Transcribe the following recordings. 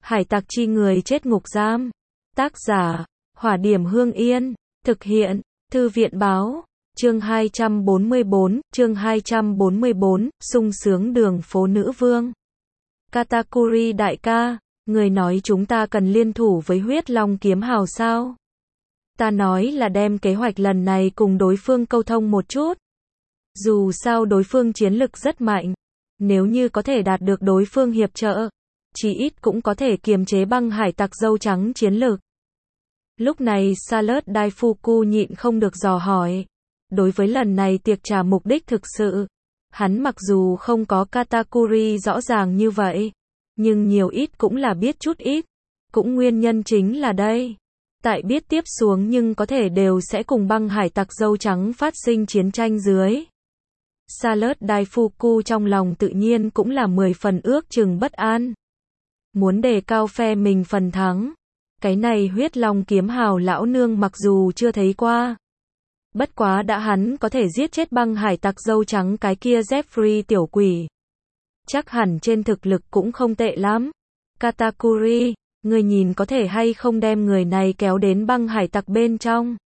Hải tặc chi người chết ngục giam. Tác giả, Hỏa Điểm Hương Yên. Thực hiện, Thư viện Báo. Chương 244, sung sướng đường phố nữ vương. Katakuri đại ca, người nói chúng ta cần liên thủ với huyết long kiếm hào sao? Ta nói là đem kế hoạch lần này cùng đối phương câu thông một chút. Dù sao đối phương chiến lực rất mạnh. Nếu như có thể đạt được đối phương hiệp trợ, chí ít cũng có thể kiềm chế băng hải tặc dâu trắng chiến lực. Lúc này Salad Daifuku nhịn không được dò hỏi. Đối với lần này tiệc trà mục đích thực sự, hắn mặc dù không có Katakuri rõ ràng như vậy, nhưng nhiều ít cũng là biết chút ít. Cũng nguyên nhân chính là đây. Tại biết tiếp xuống nhưng có thể đều sẽ cùng băng hải tặc dâu trắng phát sinh chiến tranh dưới. Salad Daifuku trong lòng tự nhiên cũng là 10 phần ước chừng bất an. Muốn đề cao phe mình phần thắng. Cái này huyết long kiếm hào lão nương mặc dù chưa thấy qua. Bất quá đã hắn có thể giết chết băng hải tặc dâu trắng cái kia Jeffrey tiểu quỷ. Chắc hẳn trên thực lực cũng không tệ lắm. Katakuri, người nhìn có thể hay không đem người này kéo đến băng hải tặc bên trong.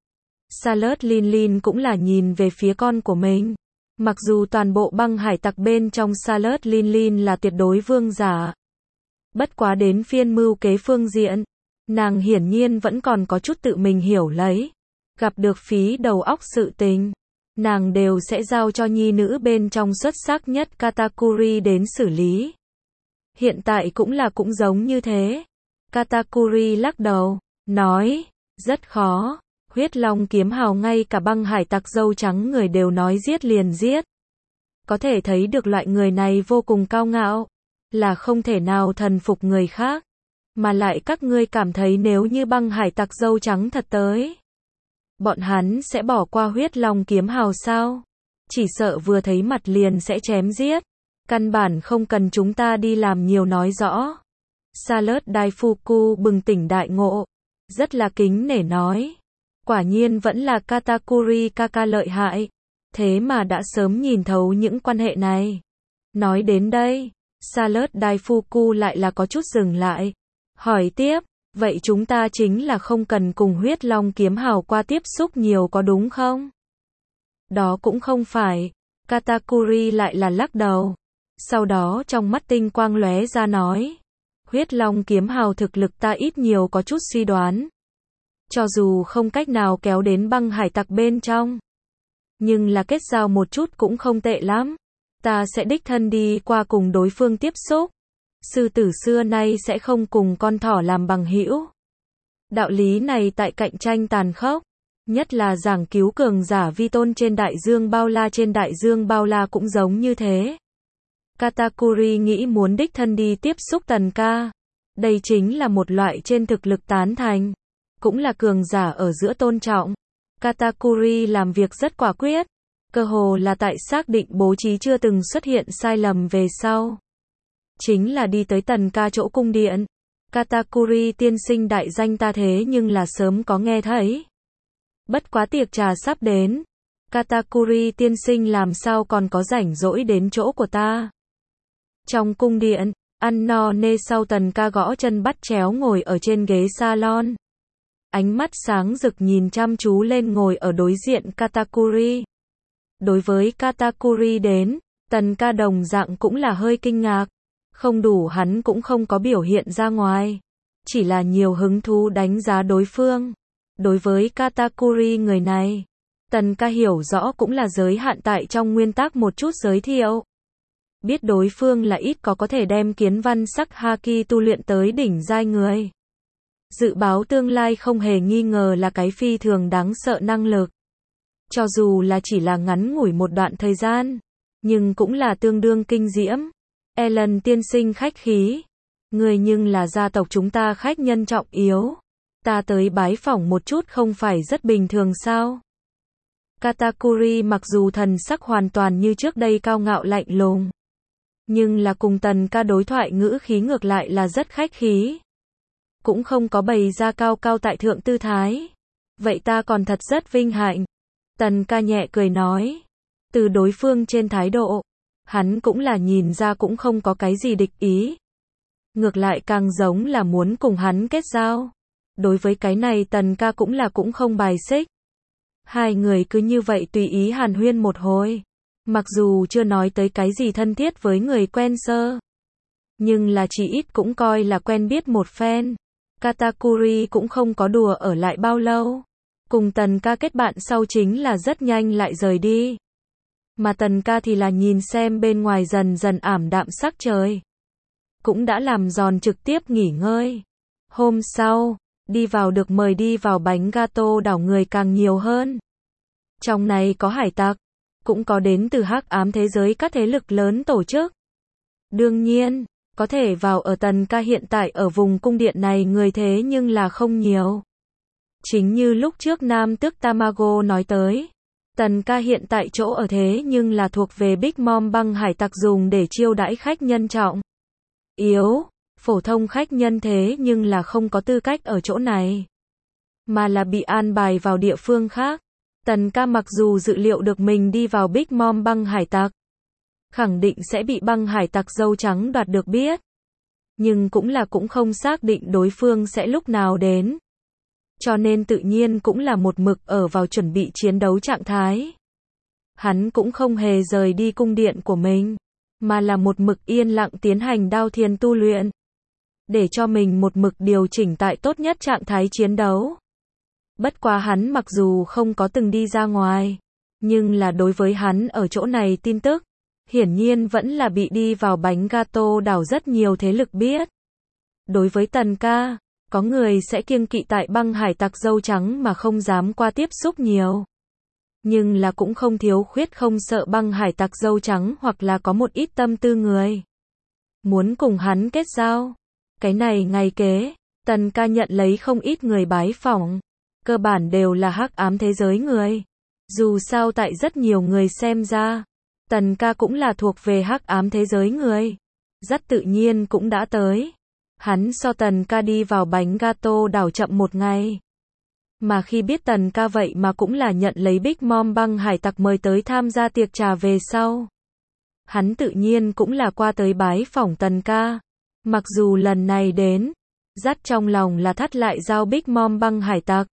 Salad Lin cũng là nhìn về phía con của mình. Mặc dù toàn bộ băng hải tặc bên trong Salad Lin là tuyệt đối vương giả. Bất quá đến phiên mưu kế phương diện, nàng hiển nhiên vẫn còn có chút tự mình hiểu lấy. Gặp được phí đầu óc sự tình, nàng đều sẽ giao cho nhi nữ bên trong xuất sắc nhất Katakuri đến xử lý. Hiện tại cũng giống như thế. Katakuri lắc đầu, nói, rất khó. Huyết long kiếm hào ngay cả băng hải tặc dâu trắng người đều nói giết liền giết. Có thể thấy được loại người này vô cùng cao ngạo, là không thể nào thần phục người khác. Mà lại các ngươi cảm thấy nếu như băng hải tặc dâu trắng thật tới, bọn hắn sẽ bỏ qua huyết long kiếm hào sao? Chỉ sợ vừa thấy mặt liền sẽ chém giết. Căn bản không cần chúng ta đi làm nhiều nói rõ. Salad Daifuku bừng tỉnh đại ngộ, rất là kính nể nói. Quả nhiên vẫn là Katakuri kaka lợi hại. Thế mà đã sớm nhìn thấu những quan hệ này. Nói đến đây, Salad Daifuku lại là có chút dừng lại. Hỏi tiếp, vậy chúng ta chính là không cần cùng huyết long kiếm hào qua tiếp xúc nhiều có đúng không? Đó cũng không phải. Katakuri lại là lắc đầu. Sau đó trong mắt tinh quang lóe ra nói. Huyết long kiếm hào thực lực ta ít nhiều có chút suy đoán. Cho dù không cách nào kéo đến băng hải tặc bên trong, nhưng là kết giao một chút cũng không tệ lắm. Ta sẽ đích thân đi qua cùng đối phương tiếp xúc. Sư tử xưa nay sẽ không cùng con thỏ làm bằng hữu. Đạo lý này tại cạnh tranh tàn khốc, nhất là giảng cứu cường giả vi tôn trên đại dương bao la cũng giống như thế. Katakuri nghĩ muốn đích thân đi tiếp xúc Tần ca. Đây chính là một loại trên thực lực tán thành, cũng là cường giả ở giữa tôn trọng. Katakuri làm việc rất quả quyết, cơ hồ là tại xác định bố trí chưa từng xuất hiện sai lầm về sau. Chính là đi tới Tần ca chỗ cung điện. Katakuri tiên sinh đại danh ta thế nhưng là sớm có nghe thấy. Bất quá tiệc trà sắp đến. Katakuri tiên sinh làm sao còn có rảnh rỗi đến chỗ của ta. Trong cung điện, ăn no nê sau Tần ca gõ chân bắt chéo ngồi ở trên ghế salon. Ánh mắt sáng rực nhìn chăm chú lên ngồi ở đối diện Katakuri. Đối với Katakuri đến, Tần ca đồng dạng cũng là hơi kinh ngạc. Không đủ hắn cũng không có biểu hiện ra ngoài. Chỉ là nhiều hứng thú đánh giá đối phương. Đối với Katakuri người này, Tần ca hiểu rõ cũng là giới hạn tại trong nguyên tắc một chút giới thiệu. Biết đối phương là ít có thể đem kiến văn sắc haki tu luyện tới đỉnh giai người. Dự báo tương lai không hề nghi ngờ là cái phi thường đáng sợ năng lực. Cho dù là chỉ là ngắn ngủi một đoạn thời gian, nhưng cũng là tương đương kinh diễm. Ellen tiên sinh khách khí. Người nhưng là gia tộc chúng ta khách nhân trọng yếu. Ta tới bái phỏng một chút không phải rất bình thường sao? Katakuri mặc dù thần sắc hoàn toàn như trước đây cao ngạo lạnh lùng, nhưng là cùng Tần ca đối thoại ngữ khí ngược lại là rất khách khí. Cũng không có bày ra cao cao tại thượng tư thái. Vậy ta còn thật rất vinh hạnh. Tần ca nhẹ cười nói. Từ đối phương trên thái độ, hắn cũng là nhìn ra cũng không có cái gì địch ý. ngược lại càng giống là muốn cùng hắn kết giao. Đối với cái này Tần ca cũng không bài xích. Hai người cứ như vậy tùy ý hàn huyên một hồi. Mặc dù chưa nói tới cái gì thân thiết với người quen sơ, nhưng là chỉ ít cũng coi là quen biết một phen. Katakuri cũng không có đùa ở lại bao lâu. Cùng Tần ca kết bạn sau chính là rất nhanh lại rời đi. Mà Tần ca thì là nhìn xem bên ngoài dần dần ảm đạm sắc trời. Cũng đã làm giòn trực tiếp nghỉ ngơi. Hôm sau, đi vào được mời đi vào bánh gato đảo người càng nhiều hơn. Trong này có hải tặc, cũng có đến từ hắc ám thế giới các thế lực lớn tổ chức. Đương nhiên, có thể vào ở Tần ca hiện tại ở vùng cung điện này người thế nhưng là không nhiều. Chính như lúc trước Nam Tước Tamago nói tới, Tần ca hiện tại chỗ ở thế nhưng là thuộc về Big Mom băng hải tặc dùng để chiêu đãi khách nhân trọng yếu, phổ thông khách nhân thế nhưng là không có tư cách ở chỗ này, mà là bị an bài vào địa phương khác. Tần ca mặc dù dự liệu được mình đi vào Big Mom băng hải tặc, khẳng định sẽ bị băng hải tặc dâu trắng đoạt được biết, nhưng cũng không xác định đối phương sẽ lúc nào đến. Cho nên tự nhiên cũng là một mực ở vào chuẩn bị chiến đấu trạng thái. Hắn cũng không hề rời đi cung điện của mình, mà là một mực yên lặng tiến hành đao thiên tu luyện, để cho mình một mực điều chỉnh tại tốt nhất trạng thái chiến đấu. Bất quá hắn mặc dù không có từng đi ra ngoài, nhưng là đối với hắn ở chỗ này tin tức, hiển nhiên vẫn là bị đi vào bánh gato đảo rất nhiều thế lực biết. Đối với Tần ca, có người sẽ kiêng kỵ tại băng hải tặc dâu trắng mà không dám qua tiếp xúc nhiều. Nhưng là cũng không thiếu khuyết không sợ băng hải tặc dâu trắng hoặc là có một ít tâm tư người muốn cùng hắn kết giao. Cái này ngày kế, Tần ca nhận lấy không ít người bái phỏng, cơ bản đều là hắc ám thế giới người. Dù sao tại rất nhiều người xem ra, Tần ca cũng là thuộc về hắc ám thế giới người. Rất tự nhiên cũng đã tới. Hắn so Tần ca đi vào bánh gato đảo chậm một ngày. Mà khi biết Tần ca vậy mà cũng là nhận lấy Big Mom băng hải tặc mời tới tham gia tiệc trà về sau, hắn tự nhiên cũng là qua tới bái phỏng Tần ca. Mặc dù lần này đến, dắt trong lòng là thắt lại giao Big Mom băng hải tặc.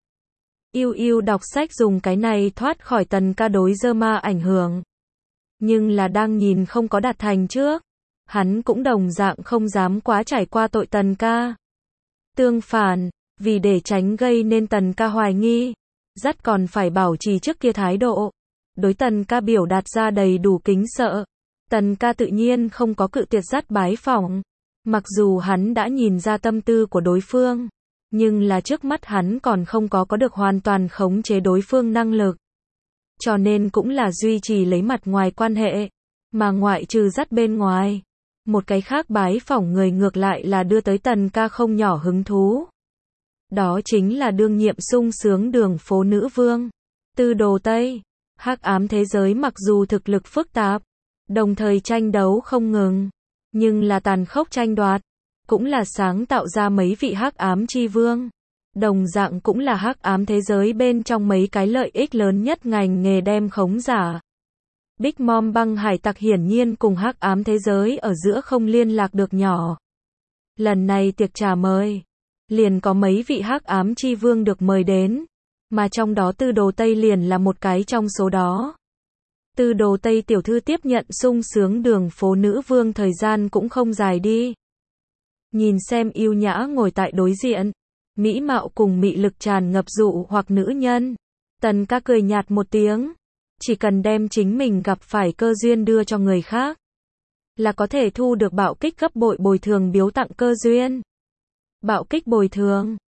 Yêu đọc sách dùng cái này thoát khỏi Tần ca đối dơ ma ảnh hưởng. Nhưng là đang nhìn không có đạt thành trước, hắn cũng đồng dạng không dám quá trải qua tội Tần ca. Tương phản, vì để tránh gây nên Tần ca hoài nghi, dắt còn phải bảo trì trước kia thái độ. Đối Tần ca biểu đạt ra đầy đủ kính sợ. Tần ca tự nhiên không có cự tuyệt dắt bái phỏng. Mặc dù hắn đã nhìn ra tâm tư của đối phương, nhưng là trước mắt hắn còn không có được hoàn toàn khống chế đối phương năng lực. Cho nên cũng là duy trì lấy mặt ngoài quan hệ, mà ngoại trừ dắt bên ngoài, một cái khác bái phỏng người ngược lại là đưa tới Tần ca không nhỏ hứng thú. Đó chính là đương nhiệm sung sướng đường phố nữ vương, Tư Đồ Tây. Hắc ám thế giới mặc dù thực lực phức tạp, đồng thời tranh đấu không ngừng, nhưng là tàn khốc tranh đoạt, cũng là sáng tạo ra mấy vị hắc ám chi vương. Đồng dạng cũng là hắc ám thế giới bên trong mấy cái lợi ích lớn nhất ngành nghề đem khống giả. Big Mom băng hải tặc hiển nhiên cùng hắc ám thế giới ở giữa không liên lạc được nhỏ. Lần này tiệc trà mời, liền có mấy vị hắc ám chi vương được mời đến, mà trong đó Tư Đồ Tây liền là một cái trong số đó. Tư Đồ Tây tiểu thư tiếp nhận sung sướng đường phố nữ vương thời gian cũng không dài đi. Nhìn xem yêu nhã ngồi tại đối diện, mỹ mạo cùng mị lực tràn ngập dụ hoặc nữ nhân, Tần ca cười nhạt một tiếng, chỉ cần đem chính mình gặp phải cơ duyên đưa cho người khác, là có thể thu được bạo kích gấp bội bồi thường biếu tặng cơ duyên. Bạo kích bồi thường